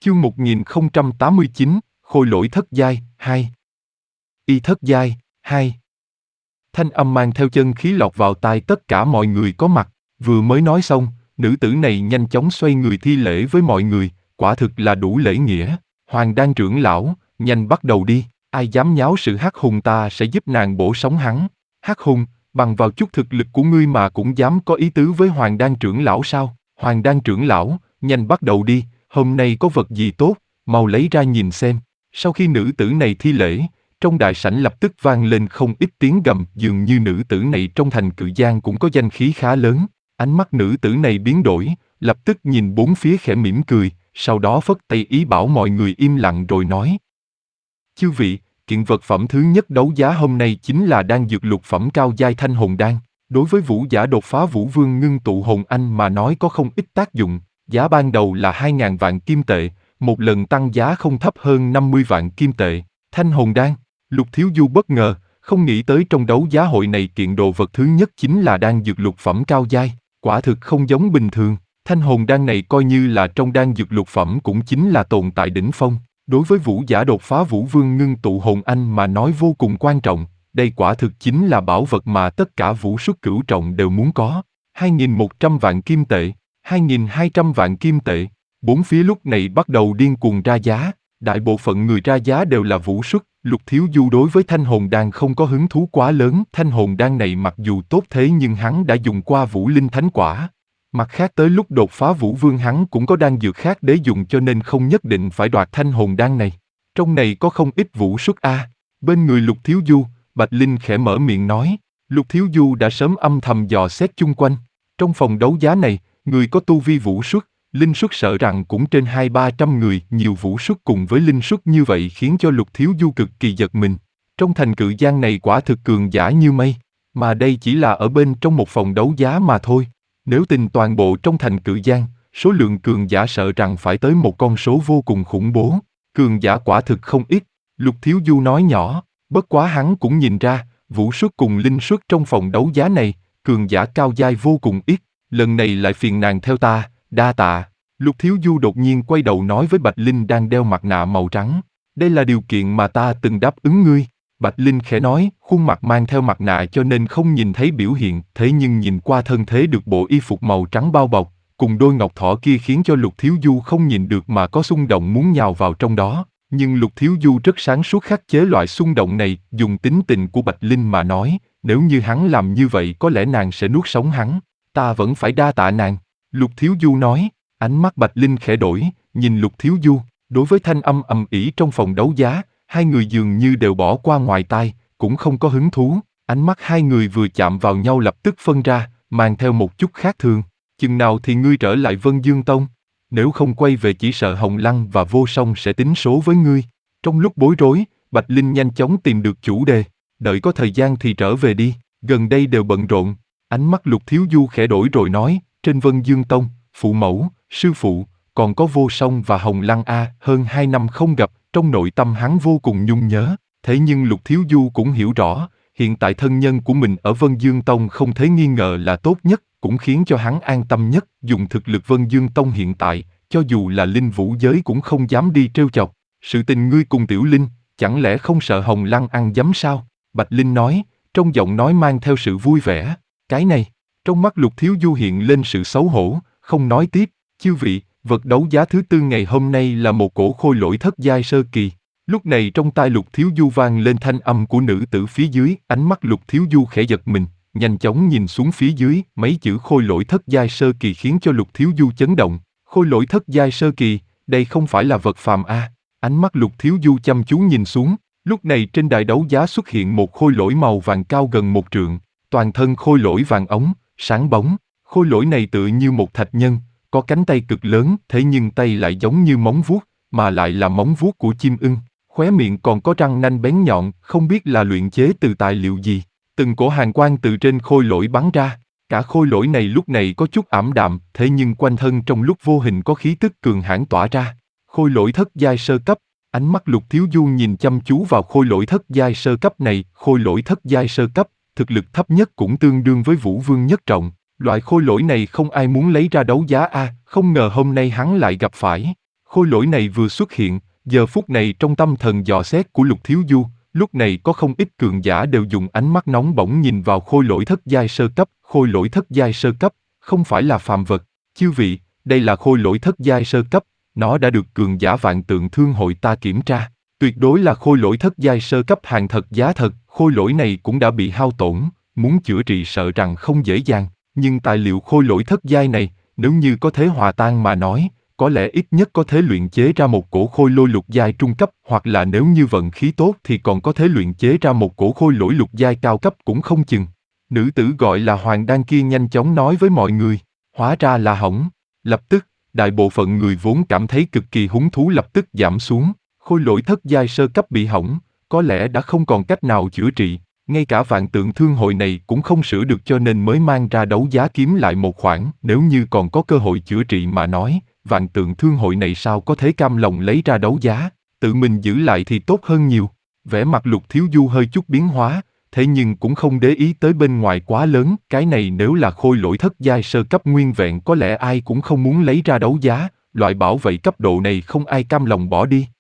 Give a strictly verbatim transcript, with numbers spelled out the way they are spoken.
Chương một nghìn không trăm tám mươi chín, Khôi lỗi thất giai, hai. Y thất giai, hai. Thanh âm mang theo chân khí lọt vào tai tất cả mọi người có mặt, vừa mới nói xong, nữ tử này nhanh chóng xoay người thi lễ với mọi người, quả thực là đủ lễ nghĩa. Hoàng Đan trưởng lão, nhanh bắt đầu đi, ai dám nháo sự Hắc Hùng ta sẽ giúp nàng bổ sống hắn. Hắc Hùng, bằng vào chút thực lực của ngươi mà cũng dám có ý tứ với Hoàng Đan trưởng lão sao? Hoàng Đan trưởng lão, nhanh bắt đầu đi, hôm nay có vật gì tốt, mau lấy ra nhìn xem. Sau khi nữ tử này thi lễ, trong đại sảnh lập tức vang lên không ít tiếng gầm, dường như nữ tử này trong thành Cự Giang cũng có danh khí khá lớn. Ánh mắt nữ tử này biến đổi, lập tức nhìn bốn phía khẽ mỉm cười, sau đó phất tay ý bảo mọi người im lặng rồi nói. Chư vị, kiện vật phẩm thứ nhất đấu giá hôm nay chính là đan dược lục phẩm cao giai Thanh Hồn Đan. Đối với vũ giả đột phá Vũ Vương ngưng tụ hồn anh mà nói có không ít tác dụng, giá ban đầu là hai ngàn vạn kim tệ, một lần tăng giá không thấp hơn năm mươi vạn kim tệ. Thanh Hồn Đan, Lục Thiếu Du bất ngờ, không nghĩ tới trong đấu giá hội này kiện đồ vật thứ nhất chính là đan dược lục phẩm cao giai, quả thực không giống bình thường. Thanh Hồn Đan này coi như là trong đan dược lục phẩm cũng chính là tồn tại đỉnh phong, đối với vũ giả đột phá Vũ Vương ngưng tụ hồn anh mà nói vô cùng quan trọng. Đây quả thực chính là bảo vật mà tất cả vũ xuất cửu trọng đều muốn có. hai nghìn một trăm vạn kim tệ, hai nghìn hai trăm vạn kim tệ. Bốn phía lúc này bắt đầu điên cuồng ra giá. Đại bộ phận người ra giá đều là vũ xuất. Lục Thiếu Du đối với Thanh Hồn Đan không có hứng thú quá lớn. Thanh Hồn Đan này mặc dù tốt thế nhưng hắn đã dùng qua Vũ Linh Thánh Quả. Mặt khác tới lúc đột phá Vũ Vương hắn cũng có đan dược khác để dùng cho nên không nhất định phải đoạt Thanh Hồn Đan này. Trong này có không ít vũ xuất a. À. Bên người Lục Thiếu Du, Bạch Linh khẽ mở miệng nói. Lục Thiếu Du đã sớm âm thầm dò xét chung quanh. Trong phòng đấu giá này, người có tu vi vũ xuất, linh xuất sợ rằng cũng trên hai ba trăm người. Nhiều vũ xuất cùng với linh xuất như vậy khiến cho Lục Thiếu Du cực kỳ giật mình. Trong thành Cự Giang này quả thực cường giả như mây, mà đây chỉ là ở bên trong một phòng đấu giá mà thôi. Nếu tính toàn bộ trong thành Cự Giang, số lượng cường giả sợ rằng phải tới một con số vô cùng khủng bố. Cường giả quả thực không ít, Lục Thiếu Du nói nhỏ. Bất quá hắn cũng nhìn ra, vũ xuất cùng linh xuất trong phòng đấu giá này, cường giả cao giai vô cùng ít, lần này lại phiền nàng theo ta, đa tạ. Lục Thiếu Du đột nhiên quay đầu nói với Bạch Linh đang đeo mặt nạ màu trắng. Đây là điều kiện mà ta từng đáp ứng ngươi. Bạch Linh khẽ nói, khuôn mặt mang theo mặt nạ cho nên không nhìn thấy biểu hiện, thế nhưng nhìn qua thân thế được bộ y phục màu trắng bao bọc, cùng đôi ngọc thỏ kia khiến cho Lục Thiếu Du không nhìn được mà có xung động muốn nhào vào trong đó. Nhưng Lục Thiếu Du rất sáng suốt khắc chế loại xung động này, dùng tính tình của Bạch Linh mà nói, nếu như hắn làm như vậy có lẽ nàng sẽ nuốt sống hắn, ta vẫn phải đa tạ nàng. Lục Thiếu Du nói, ánh mắt Bạch Linh khẽ đổi, nhìn Lục Thiếu Du, đối với thanh âm ầm ĩ trong phòng đấu giá, hai người dường như đều bỏ qua ngoài tai, cũng không có hứng thú, ánh mắt hai người vừa chạm vào nhau lập tức phân ra, mang theo một chút khác thường. Chừng nào thì ngươi trở lại Vân Dương Tông? Nếu không quay về chỉ sợ Hồng Lăng và Vô Song sẽ tính số với ngươi. Trong lúc bối rối, Bạch Linh nhanh chóng tìm được chủ đề, đợi có thời gian thì trở về đi, gần đây đều bận rộn. Ánh mắt Lục Thiếu Du khẽ đổi rồi nói, trên Vân Dương Tông, phụ mẫu, sư phụ, còn có Vô Song và Hồng Lăng a, hơn hai năm không gặp, trong nội tâm hắn vô cùng nhung nhớ. Thế nhưng Lục Thiếu Du cũng hiểu rõ, hiện tại thân nhân của mình ở Vân Dương Tông không thể nghi ngờ là tốt nhất, cũng khiến cho hắn an tâm nhất. Dùng thực lực Vân Dương Tông hiện tại, cho dù là linh vũ giới cũng không dám đi trêu chọc. Sự tình ngươi cùng Tiểu Linh, chẳng lẽ không sợ Hồng Lăng ăn giấm sao? Bạch Linh nói, trong giọng nói mang theo sự vui vẻ. Cái này, trong mắt Lục Thiếu Du hiện lên sự xấu hổ, không nói tiếp. Chư vị, vật đấu giá thứ tư ngày hôm nay là một cổ khôi lỗi thất giai sơ kỳ. Lúc này trong tai Lục Thiếu Du vang lên thanh âm của nữ tử phía dưới, ánh mắt Lục Thiếu Du khẽ giật mình, nhanh chóng nhìn xuống phía dưới, mấy chữ khôi lỗi thất giai sơ kỳ khiến cho Lục Thiếu Du chấn động. Khôi lỗi thất giai sơ kỳ, đây không phải là vật phàm a. À. Ánh mắt Lục Thiếu Du chăm chú nhìn xuống, lúc này trên đài đấu giá xuất hiện một khôi lỗi màu vàng cao gần một trượng, toàn thân khôi lỗi vàng ống, sáng bóng. Khôi lỗi này tựa như một thạch nhân, có cánh tay cực lớn, thế nhưng tay lại giống như móng vuốt, mà lại là móng vuốt của chim ưng. Khóe miệng còn có răng nanh bén nhọn, không biết là luyện chế từ tài liệu gì. Từng cổ hàn quang từ trên khôi lỗi bắn ra. Cả khôi lỗi này lúc này có chút ảm đạm, thế nhưng quanh thân trong lúc vô hình có khí tức cường hãn tỏa ra. Khôi lỗi thất giai sơ cấp, ánh mắt Lục Thiếu Du nhìn chăm chú vào khôi lỗi thất giai sơ cấp này. Khôi lỗi thất giai sơ cấp, thực lực thấp nhất cũng tương đương với Vũ Vương nhất trọng. Loại khôi lỗi này không ai muốn lấy ra đấu giá a, à, không ngờ hôm nay hắn lại gặp phải. Khôi lỗi này vừa xuất hiện, giờ phút này trong tâm thần dò xét của Lục Thiếu Du, lúc này có không ít cường giả đều dùng ánh mắt nóng bỏng nhìn vào khôi lỗi thất giai sơ cấp. Khôi lỗi thất giai sơ cấp, không phải là phàm vật. Chư vị, đây là khôi lỗi thất giai sơ cấp, nó đã được cường giả Vạn Tượng Thương hội ta kiểm tra. Tuyệt đối là khôi lỗi thất giai sơ cấp hàng thật giá thật, khôi lỗi này cũng đã bị hao tổn, muốn chữa trị sợ rằng không dễ dàng, nhưng tài liệu khôi lỗi thất giai này, nếu như có thể hòa tan mà nói, có lẽ ít nhất có thể luyện chế ra một cổ khôi lôi lục giai trung cấp, hoặc là nếu như vận khí tốt thì còn có thể luyện chế ra một cổ khôi lỗi lục giai cao cấp cũng không chừng. Nữ tử gọi là Hoàng Đan kia nhanh chóng nói với mọi người, hóa ra là hỏng. Lập tức, đại bộ phận người vốn cảm thấy cực kỳ hứng thú lập tức giảm xuống. Khôi lỗi thất giai sơ cấp bị hỏng, có lẽ đã không còn cách nào chữa trị, ngay cả Vạn Tượng Thương hội này cũng không sửa được cho nên mới mang ra đấu giá kiếm lại một khoản. Nếu như còn có cơ hội chữa trị mà nói, Vạn Tượng Thương hội này sao có thể cam lòng lấy ra đấu giá, tự mình giữ lại thì tốt hơn nhiều. Vẻ mặt Lục Thiếu Du hơi chút biến hóa, thế nhưng cũng không để ý tới bên ngoài quá lớn. Cái này nếu là khôi lỗi thất giai sơ cấp nguyên vẹn có lẽ ai cũng không muốn lấy ra đấu giá, loại bảo vệ cấp độ này không ai cam lòng bỏ đi.